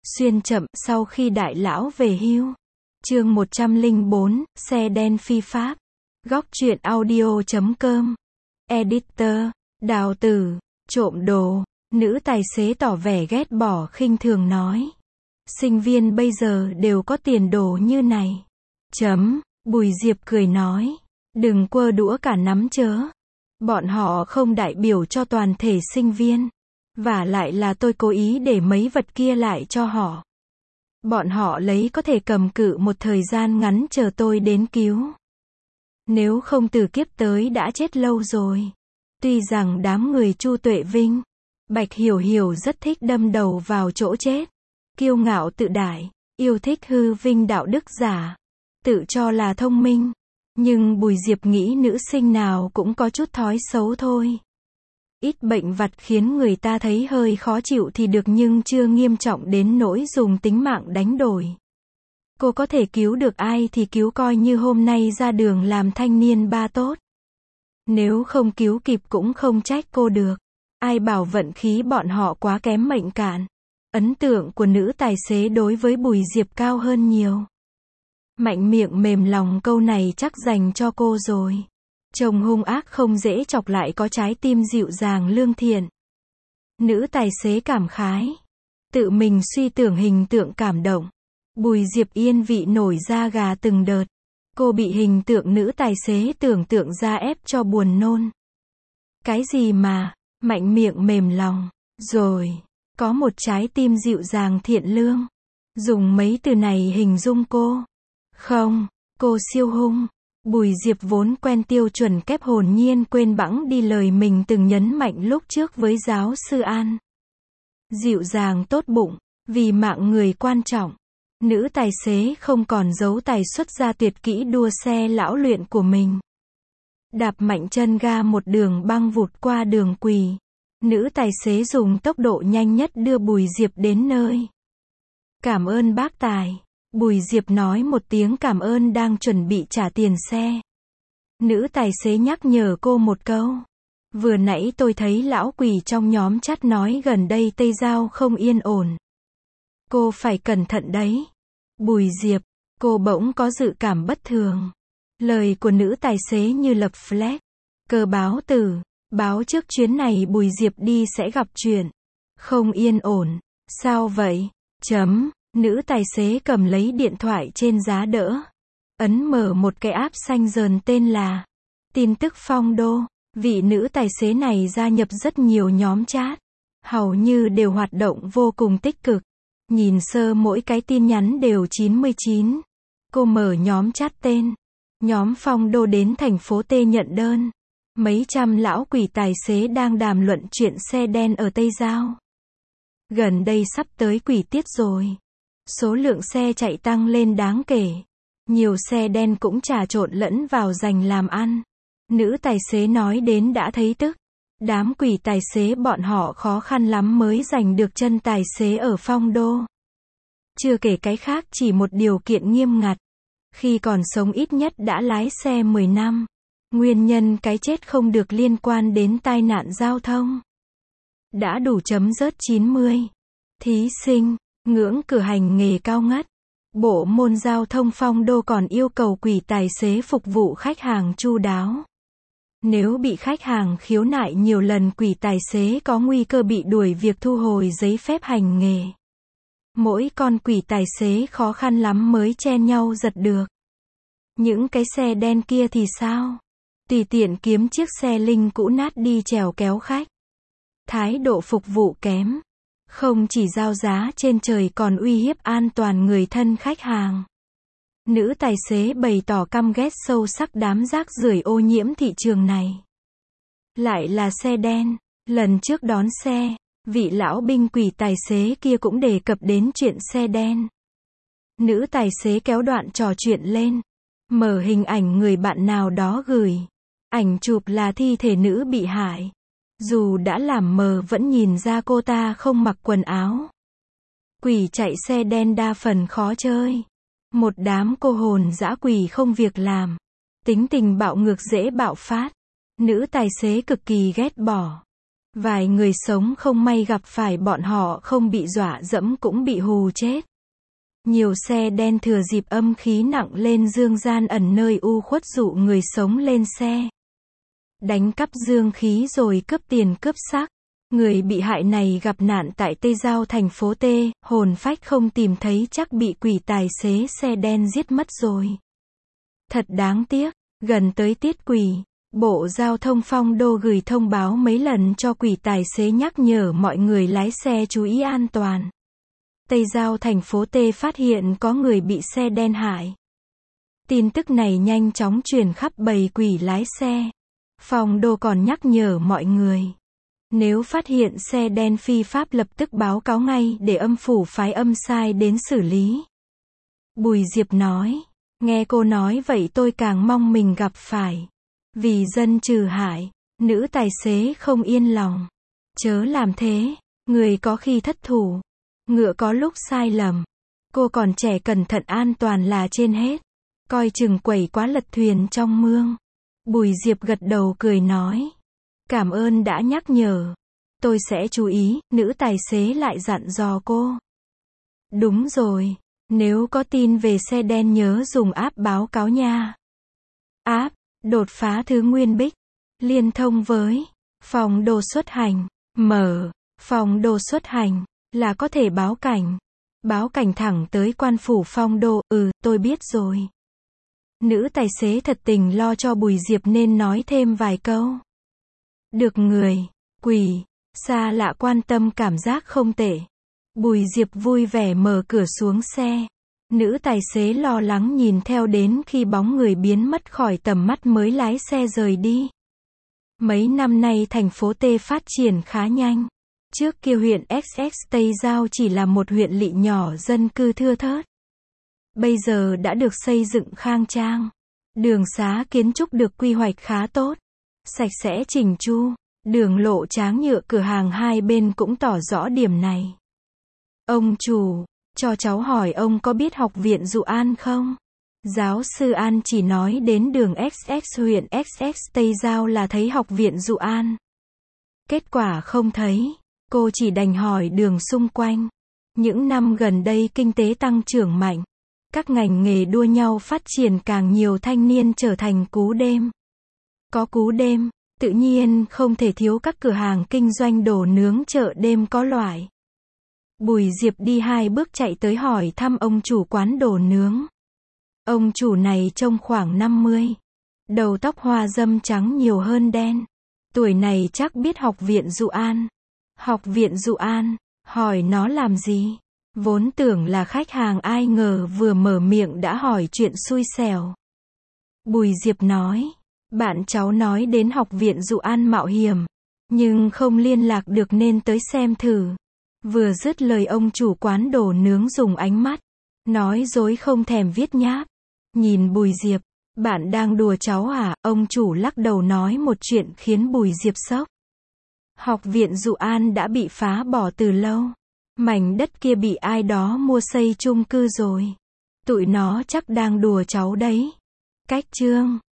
Xuyên chậm, sau khi đại lão về hưu. Chương 104, xe đen phi pháp. Góc truyện audio.com. Editor, Đào Tử, trộm đồ. Nữ tài xế tỏ vẻ ghét bỏ khinh thường nói. Sinh viên bây giờ đều có tiền đồ như này. Bùi Diệp cười nói. Đừng quơ đũa cả nắm chớ. Bọn họ không đại biểu cho toàn thể sinh viên. Vả lại là tôi cố ý để mấy vật kia lại cho họ. Bọn họ lấy có thể cầm cự một thời gian ngắn chờ tôi đến cứu. Nếu không từ kiếp tới đã chết lâu rồi. Tuy rằng đám người Chu Tuệ Vinh, Bạch Hiểu Hiểu rất thích đâm đầu vào chỗ chết. Kiêu ngạo tự đại, yêu thích hư vinh đạo đức giả. Tự cho là thông minh. Nhưng Bùi Diệp nghĩ nữ sinh nào cũng có chút thói xấu thôi. Ít bệnh vặt khiến người ta thấy hơi khó chịu thì được nhưng chưa nghiêm trọng đến nỗi dùng tính mạng đánh đổi. Cô có thể cứu được ai thì cứu coi như hôm nay ra đường làm thanh niên ba tốt. Nếu không cứu kịp cũng không trách cô được. Ai bảo vận khí bọn họ quá kém mệnh cạn. Ấn tượng của nữ tài xế đối với Bùi Diệp cao hơn nhiều. Mạnh miệng mềm lòng câu này chắc dành cho cô rồi. Chồng hung ác không dễ chọc lại có trái tim dịu dàng lương thiện. Nữ tài xế cảm khái. Tự mình suy tưởng hình tượng cảm động. Bùi Diệp yên vị nổi da gà từng đợt. Cô bị hình tượng nữ tài xế tưởng tượng ra ép cho buồn nôn. Cái gì mà, mạnh miệng mềm lòng, rồi, có một trái tim dịu dàng thiện lương. Dùng mấy từ này hình dung cô. Không, cô siêu hung. Bùi Diệp vốn quen tiêu chuẩn kép hồn nhiên quên bẵng đi lời mình từng nhấn mạnh lúc trước với giáo sư An. Dịu dàng tốt bụng, vì mạng người quan trọng. Nữ tài xế không còn giấu tài xuất ra tuyệt kỹ đua xe lão luyện của mình. Đạp mạnh chân ga một đường băng vụt qua đường quỳ. Nữ tài xế dùng tốc độ nhanh nhất đưa Bùi Diệp đến nơi. Cảm ơn bác tài. Bùi Diệp nói một tiếng cảm ơn đang chuẩn bị trả tiền xe. Nữ tài xế nhắc nhở cô một câu. Vừa nãy tôi thấy lão quỷ trong nhóm chat nói gần đây Tây Giao không yên ổn. Cô phải cẩn thận đấy. Bùi Diệp, cô bỗng có dự cảm bất thường. Lời của nữ tài xế như lập flag. Cơ báo tử, báo trước chuyến này Bùi Diệp đi sẽ gặp chuyện. Không yên ổn. Sao vậy? Nữ tài xế cầm lấy điện thoại trên giá đỡ. Ấn mở một cái app xanh dờn tên là Tin tức Phong Đô. Vị nữ tài xế này gia nhập rất nhiều nhóm chat. Hầu như đều hoạt động vô cùng tích cực. Nhìn sơ mỗi cái tin nhắn đều 99. Cô mở nhóm chat tên Nhóm Phong Đô đến thành phố T nhận đơn. Mấy trăm lão quỷ tài xế đang đàm luận chuyện xe đen ở Tây Giao. Gần đây sắp tới quỷ tiết rồi. Số lượng xe chạy tăng lên đáng kể. Nhiều xe đen cũng trà trộn lẫn vào giành làm ăn. Nữ tài xế nói đến đã thấy tức. Đám quỷ tài xế bọn họ khó khăn lắm mới giành được chân tài xế ở Phong Đô. Chưa kể cái khác chỉ một điều kiện nghiêm ngặt. Khi còn sống ít nhất đã lái xe 10 năm. Nguyên nhân cái chết không được liên quan đến tai nạn giao thông. Đã đủ chấm rớt 90. Thí sinh, ngưỡng cửa hành nghề cao ngất. Bộ môn giao thông Phong Đô còn yêu cầu quỷ tài xế phục vụ khách hàng chu đáo. Nếu bị khách hàng khiếu nại nhiều lần quỷ tài xế có nguy cơ bị đuổi việc thu hồi giấy phép hành nghề. Mỗi con quỷ tài xế khó khăn lắm mới chen nhau giật được. Những cái xe đen kia thì sao? Tùy tiện kiếm chiếc xe linh cũ nát đi chèo kéo khách. Thái độ phục vụ kém. Không chỉ giao giá trên trời còn uy hiếp an toàn người thân khách hàng. Nữ tài xế bày tỏ căm ghét sâu sắc đám rác rưởi ô nhiễm thị trường này. Lại là xe đen. Lần trước đón xe, vị lão binh quỷ tài xế kia cũng đề cập đến chuyện xe đen. Nữ tài xế kéo đoạn trò chuyện lên. Mở hình ảnh người bạn nào đó gửi. Ảnh chụp là thi thể nữ bị hại. Dù đã làm mờ vẫn nhìn ra cô ta không mặc quần áo. Quỷ chạy xe đen đa phần khó chơi. Một đám cô hồn dã quỷ không việc làm. Tính tình bạo ngược dễ bạo phát. Nữ tài xế cực kỳ ghét bỏ. Vài người sống không may gặp phải bọn họ không bị dọa dẫm cũng bị hù chết. Nhiều xe đen thừa dịp âm khí nặng lên dương gian ẩn nơi u khuất dụ người sống lên xe. Đánh cắp dương khí rồi cướp tiền cướp xác. Người bị hại này gặp nạn tại Tây Giao thành phố T, hồn phách không tìm thấy chắc bị quỷ tài xế xe đen giết mất rồi. Thật đáng tiếc, gần tới tiết quỷ, Bộ Giao thông Phong Đô gửi thông báo mấy lần cho quỷ tài xế nhắc nhở mọi người lái xe chú ý an toàn. Tây Giao thành phố T phát hiện có người bị xe đen hại. Tin tức này nhanh chóng truyền khắp bầy quỷ lái xe. Phong Đô còn nhắc nhở mọi người. Nếu phát hiện xe đen phi pháp lập tức báo cáo ngay để âm phủ phái âm sai đến xử lý. Bùi Diệp nói. Nghe cô nói vậy tôi càng mong mình gặp phải. Vì dân trừ hại, nữ tài xế không yên lòng. Chớ làm thế, người có khi thất thủ. Ngựa có lúc sai lầm. Cô còn trẻ cẩn thận an toàn là trên hết. Coi chừng quẩy quá lật thuyền trong mương. Bùi Diệp gật đầu cười nói. Cảm ơn đã nhắc nhở. Tôi sẽ chú ý, nữ tài xế lại dặn dò cô. Đúng rồi, nếu có tin về xe đen nhớ dùng app báo cáo nha. App, đột phá thứ nguyên bích. Liên thông với Phong Đô xuất hành. Mở Phong Đô xuất hành là có thể báo cảnh. Báo cảnh thẳng tới quan phủ Phong Đô. Tôi biết rồi. Nữ tài xế thật tình lo cho Bùi Diệp nên nói thêm vài câu. Được người, quỷ, xa lạ quan tâm cảm giác không tệ. Bùi Diệp vui vẻ mở cửa xuống xe. Nữ tài xế lo lắng nhìn theo đến khi bóng người biến mất khỏi tầm mắt mới lái xe rời đi. Mấy năm nay thành phố T phát triển khá nhanh. Trước kia huyện XX Tây Giao chỉ là một huyện lỵ nhỏ dân cư thưa thớt. Bây giờ đã được xây dựng khang trang. Đường xá kiến trúc được quy hoạch khá tốt. Sạch sẽ chỉnh chu. Đường lộ tráng nhựa cửa hàng hai bên cũng tỏ rõ điểm này. Ông chủ, cho cháu hỏi ông có biết học viện Dụ An không? Giáo sư An chỉ nói đến đường XX huyện XX Tây Giao là thấy học viện Dụ An. Kết quả không thấy. Cô chỉ đành hỏi đường xung quanh. Những năm gần đây kinh tế tăng trưởng mạnh. Các ngành nghề đua nhau phát triển càng nhiều thanh niên trở thành cú đêm. Có cú đêm, tự nhiên không thể thiếu các cửa hàng kinh doanh đồ nướng chợ đêm có loại. Bùi Diệp đi 2 bước chạy tới hỏi thăm ông chủ quán đồ nướng. Ông chủ này trông khoảng 50. Đầu tóc hoa râm trắng nhiều hơn đen. Tuổi này chắc biết học viện Dụ An. Học viện Dụ An, hỏi nó làm gì? Vốn tưởng là khách hàng ai ngờ vừa mở miệng đã hỏi chuyện xui xẻo. Bùi Diệp nói, bạn cháu nói đến học viện Dụ An mạo hiểm, nhưng không liên lạc được nên tới xem thử. Vừa dứt lời ông chủ quán đồ nướng dùng ánh mắt, nói dối không thèm viết nháp. Nhìn Bùi Diệp, bạn đang đùa cháu à? Ông chủ lắc đầu nói một chuyện khiến Bùi Diệp sốc. Học viện Dụ An đã bị phá bỏ từ lâu. Mảnh đất kia bị ai đó mua xây chung cư rồi. Tụi nó chắc đang đùa cháu đấy. Cách chương